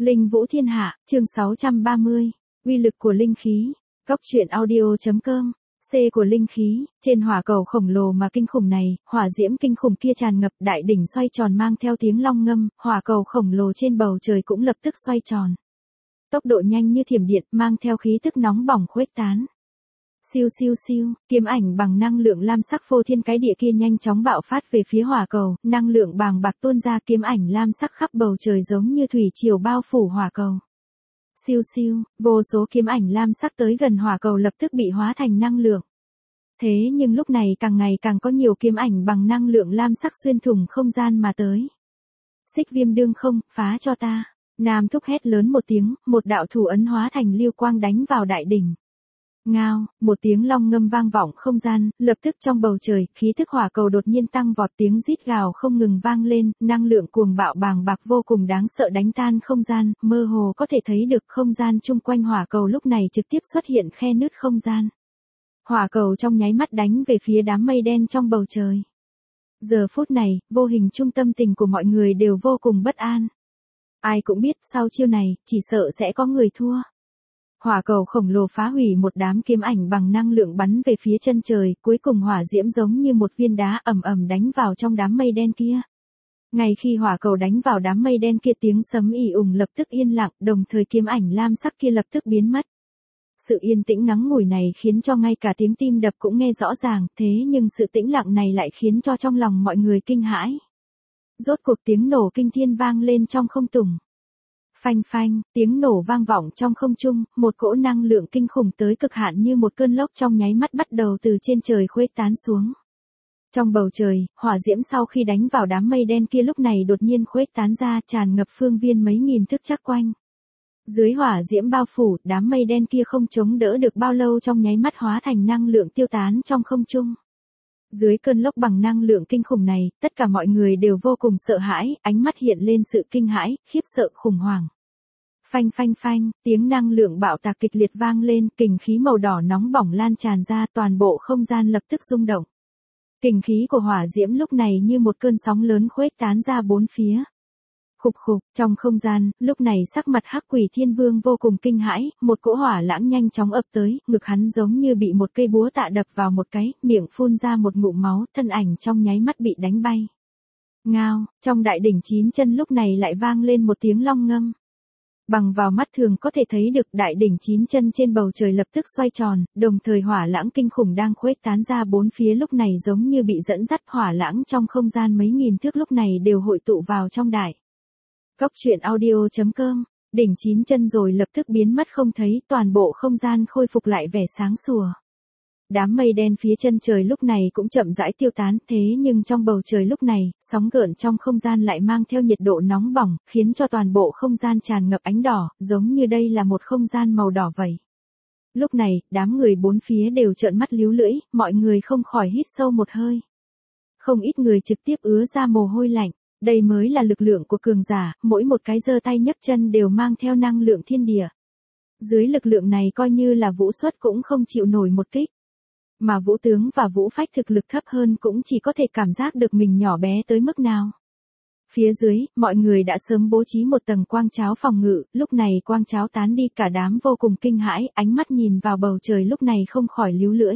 Linh Vũ Thiên Hạ, chương 630. Uy lực của linh khí. Góc truyện audio.com. C của linh khí, trên hỏa cầu khổng lồ mà kinh khủng này, hỏa diễm kinh khủng kia tràn ngập, đại đỉnh xoay tròn mang theo tiếng long ngâm, hỏa cầu khổng lồ trên bầu trời cũng lập tức xoay tròn. Tốc độ nhanh như thiểm điện, mang theo khí tức nóng bỏng khuếch tán. Siêu siêu siêu, kiếm ảnh bằng năng lượng lam sắc phô thiên cái địa kia nhanh chóng bạo phát về phía hỏa cầu, năng lượng bàng bạc tuôn ra, kiếm ảnh lam sắc khắp bầu trời giống như thủy triều bao phủ hỏa cầu. Siêu siêu, vô số kiếm ảnh lam sắc tới gần hỏa cầu lập tức bị hóa thành năng lượng. Thế nhưng lúc này càng ngày càng có nhiều kiếm ảnh bằng năng lượng lam sắc xuyên thủng không gian mà tới. Xích viêm đương không, phá cho ta. Nam thúc hét lớn một tiếng, một đạo thủ ấn hóa thành lưu quang đánh vào đại đỉnh. Ngao, một tiếng long ngâm vang vọng không gian, lập tức trong bầu trời, khí thức hỏa cầu đột nhiên tăng vọt, tiếng rít gào không ngừng vang lên, năng lượng cuồng bạo bàng bạc vô cùng đáng sợ đánh tan không gian, mơ hồ có thể thấy được không gian chung quanh hỏa cầu lúc này trực tiếp xuất hiện khe nứt không gian. Hỏa cầu trong nháy mắt đánh về phía đám mây đen trong bầu trời. Giờ phút này, vô hình trung tâm tình của mọi người đều vô cùng bất an. Ai cũng biết sau chiêu này, chỉ sợ sẽ có người thua. Hỏa cầu khổng lồ phá hủy một đám kiếm ảnh bằng năng lượng bắn về phía chân trời, cuối cùng hỏa diễm giống như một viên đá ầm ầm đánh vào trong đám mây đen kia. Ngay khi hỏa cầu đánh vào đám mây đen kia, tiếng sấm ì ùng lập tức yên lặng, đồng thời kiếm ảnh lam sắc kia lập tức biến mất. Sự yên tĩnh ngắn ngủi này khiến cho ngay cả tiếng tim đập cũng nghe rõ ràng, thế nhưng sự tĩnh lặng này lại khiến cho trong lòng mọi người kinh hãi. Rốt cuộc tiếng nổ kinh thiên vang lên trong không trung. Phanh phanh, tiếng nổ vang vọng trong không trung, một cỗ năng lượng kinh khủng tới cực hạn như một cơn lốc trong nháy mắt bắt đầu từ trên trời khuếch tán xuống. Trong bầu trời, hỏa diễm sau khi đánh vào đám mây đen kia lúc này đột nhiên khuếch tán ra, tràn ngập phương viên mấy nghìn thước chắc quanh. Dưới hỏa diễm bao phủ, đám mây đen kia không chống đỡ được bao lâu trong nháy mắt hóa thành năng lượng tiêu tán trong không trung. Dưới cơn lốc bằng năng lượng kinh khủng này, tất cả mọi người đều vô cùng sợ hãi, ánh mắt hiện lên sự kinh hãi, khiếp sợ, khủng hoảng. Phanh phanh phanh, tiếng năng lượng bạo tạc kịch liệt vang lên, kình khí màu đỏ nóng bỏng lan tràn ra, toàn bộ không gian lập tức rung động. Kình khí của hỏa diễm lúc này như một cơn sóng lớn khuếch tán ra bốn phía. Khục khục, trong không gian, lúc này sắc mặt Hắc Quỷ Thiên Vương vô cùng kinh hãi, một cỗ hỏa lãng nhanh chóng ập tới, ngực hắn giống như bị một cây búa tạ đập vào một cái, miệng phun ra một ngụm máu, thân ảnh trong nháy mắt bị đánh bay. Ngao, trong đại đỉnh 9 chân lúc này lại vang lên một tiếng long ngâm. Bằng vào mắt thường có thể thấy được đại đỉnh 9 chân trên bầu trời lập tức xoay tròn, đồng thời hỏa lãng kinh khủng đang khuếch tán ra bốn phía lúc này giống như bị dẫn dắt, hỏa lãng trong không gian mấy nghìn thước lúc này đều hội tụ vào trong đại. Góc truyện audio.com, đỉnh 9 chân rồi lập tức biến mất không thấy, toàn bộ không gian khôi phục lại vẻ sáng sủa. Đám mây đen phía chân trời lúc này cũng chậm rãi tiêu tán, thế nhưng trong bầu trời lúc này, sóng gợn trong không gian lại mang theo nhiệt độ nóng bỏng, khiến cho toàn bộ không gian tràn ngập ánh đỏ, giống như đây là một không gian màu đỏ vậy. Lúc này, đám người bốn phía đều trợn mắt líu lưỡi, mọi người không khỏi hít sâu một hơi. Không ít người trực tiếp ứa ra mồ hôi lạnh. Đây mới là lực lượng của cường giả, mỗi một cái giơ tay nhấc chân đều mang theo năng lượng thiên địa. Dưới lực lượng này coi như là vũ xuất cũng không chịu nổi một kích. Mà vũ tướng và vũ phách thực lực thấp hơn cũng chỉ có thể cảm giác được mình nhỏ bé tới mức nào. Phía dưới, mọi người đã sớm bố trí một tầng quang cháo phòng ngự, lúc này quang cháo tán đi, cả đám vô cùng kinh hãi, ánh mắt nhìn vào bầu trời lúc này không khỏi líu lưỡi.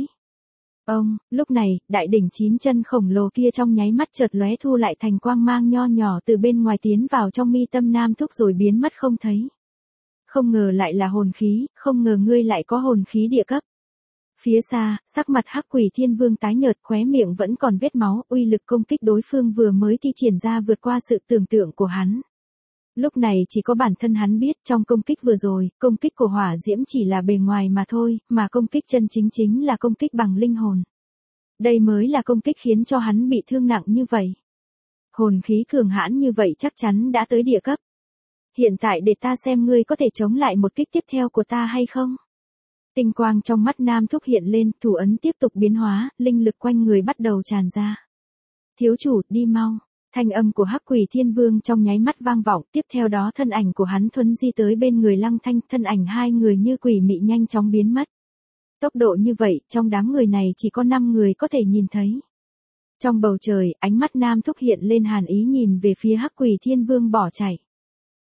Lúc này, đại đỉnh 9 chân khổng lồ kia trong nháy mắt chợt lóe thu lại thành quang mang nho nhỏ từ bên ngoài tiến vào trong mi tâm Nam Thúc rồi biến mất không thấy. Không ngờ lại là hồn khí, không ngờ ngươi lại có hồn khí địa cấp. Phía xa, sắc mặt Hắc Quỷ Thiên Vương tái nhợt, khóe miệng vẫn còn vết máu, uy lực công kích đối phương vừa mới thi triển ra vượt qua sự tưởng tượng của hắn. Lúc này chỉ có bản thân hắn biết trong công kích vừa rồi, công kích của hỏa diễm chỉ là bề ngoài mà thôi, mà công kích chân chính chính là công kích bằng linh hồn. Đây mới là công kích khiến cho hắn bị thương nặng như vậy. Hồn khí cường hãn như vậy chắc chắn đã tới địa cấp. Hiện tại để ta xem ngươi có thể chống lại một kích tiếp theo của ta hay không. Tinh quang trong mắt Nam Thúc hiện lên, thủ ấn tiếp tục biến hóa, linh lực quanh người bắt đầu tràn ra. Thiếu chủ, đi mau. Thanh âm của Hắc Quỷ Thiên Vương trong nháy mắt vang vọng, tiếp theo đó thân ảnh của hắn thuấn di tới bên người Lăng Thanh, thân ảnh hai người như quỷ mị nhanh chóng biến mất. Tốc độ như vậy, trong đám người này chỉ có 5 người có thể nhìn thấy. Trong bầu trời, ánh mắt Nam Thúc hiện lên hàn ý nhìn về phía Hắc Quỷ Thiên Vương bỏ chạy.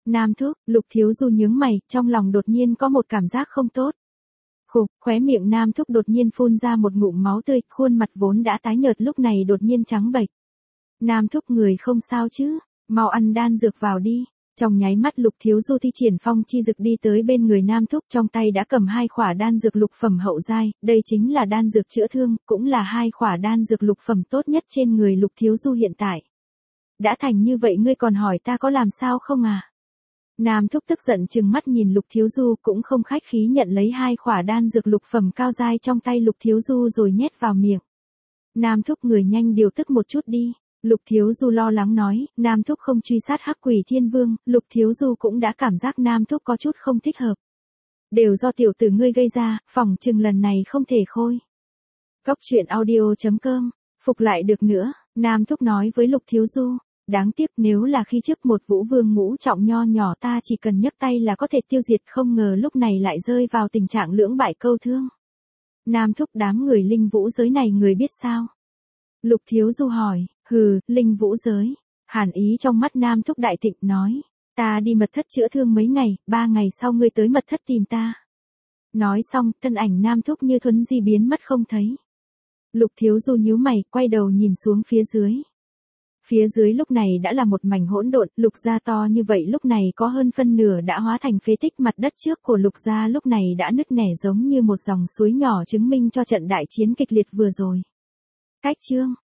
Nam Thúc, Lục Thiếu Du nhướng mày, trong lòng đột nhiên có một cảm giác không tốt. Khục, khóe miệng Nam Thúc đột nhiên phun ra một ngụm máu tươi, khuôn mặt vốn đã tái nhợt lúc này đột nhiên trắng bệch. Nam Thúc người không sao chứ, mau ăn đan dược vào đi. Trong nháy mắt Lục Thiếu Du thi triển phong chi dực đi tới bên người Nam Thúc, trong tay đã cầm 2 khỏa đan dược lục phẩm hậu giai, đây chính là đan dược chữa thương, cũng là 2 khỏa đan dược lục phẩm tốt nhất trên người Lục Thiếu Du hiện tại. Đã thành như vậy ngươi còn hỏi ta có làm sao không à? Nam Thúc tức giận trừng mắt nhìn Lục Thiếu Du, cũng không khách khí nhận lấy 2 khỏa đan dược lục phẩm cao giai trong tay Lục Thiếu Du rồi nhét vào miệng. Nam Thúc người nhanh điều tức một chút đi. Lục Thiếu Du lo lắng nói, Nam Thúc không truy sát Hắc Quỷ Thiên Vương, Lục Thiếu Du cũng đã cảm giác Nam Thúc có chút không thích hợp. Đều do tiểu tử ngươi gây ra, phỏng chừng lần này không thể khôi. Cốc truyện audio.com, phục lại được nữa, Nam Thúc nói với Lục Thiếu Du. Đáng tiếc nếu là khi trước một Vũ Vương ngũ trọng nho nhỏ ta chỉ cần nhấc tay là có thể tiêu diệt, không ngờ lúc này lại rơi vào tình trạng lưỡng bại câu thương. Nam Thúc đám người linh vũ giới này người biết sao? Lục Thiếu Du hỏi, hừ, linh vũ giới. Hàn ý trong mắt Nam Thúc đại thịnh nói, ta đi mật thất chữa thương mấy ngày, 3 ngày sau ngươi tới mật thất tìm ta. Nói xong, thân ảnh Nam Thúc như thuấn di biến mất không thấy. Lục Thiếu Du nhíu mày, quay đầu nhìn xuống phía dưới. Phía dưới lúc này đã là một mảnh hỗn độn, Lục gia to như vậy lúc này có hơn phân nửa đã hóa thành phế tích, mặt đất trước của Lục gia lúc này đã nứt nẻ giống như một dòng suối nhỏ chứng minh cho trận đại chiến kịch liệt vừa rồi. Cách chương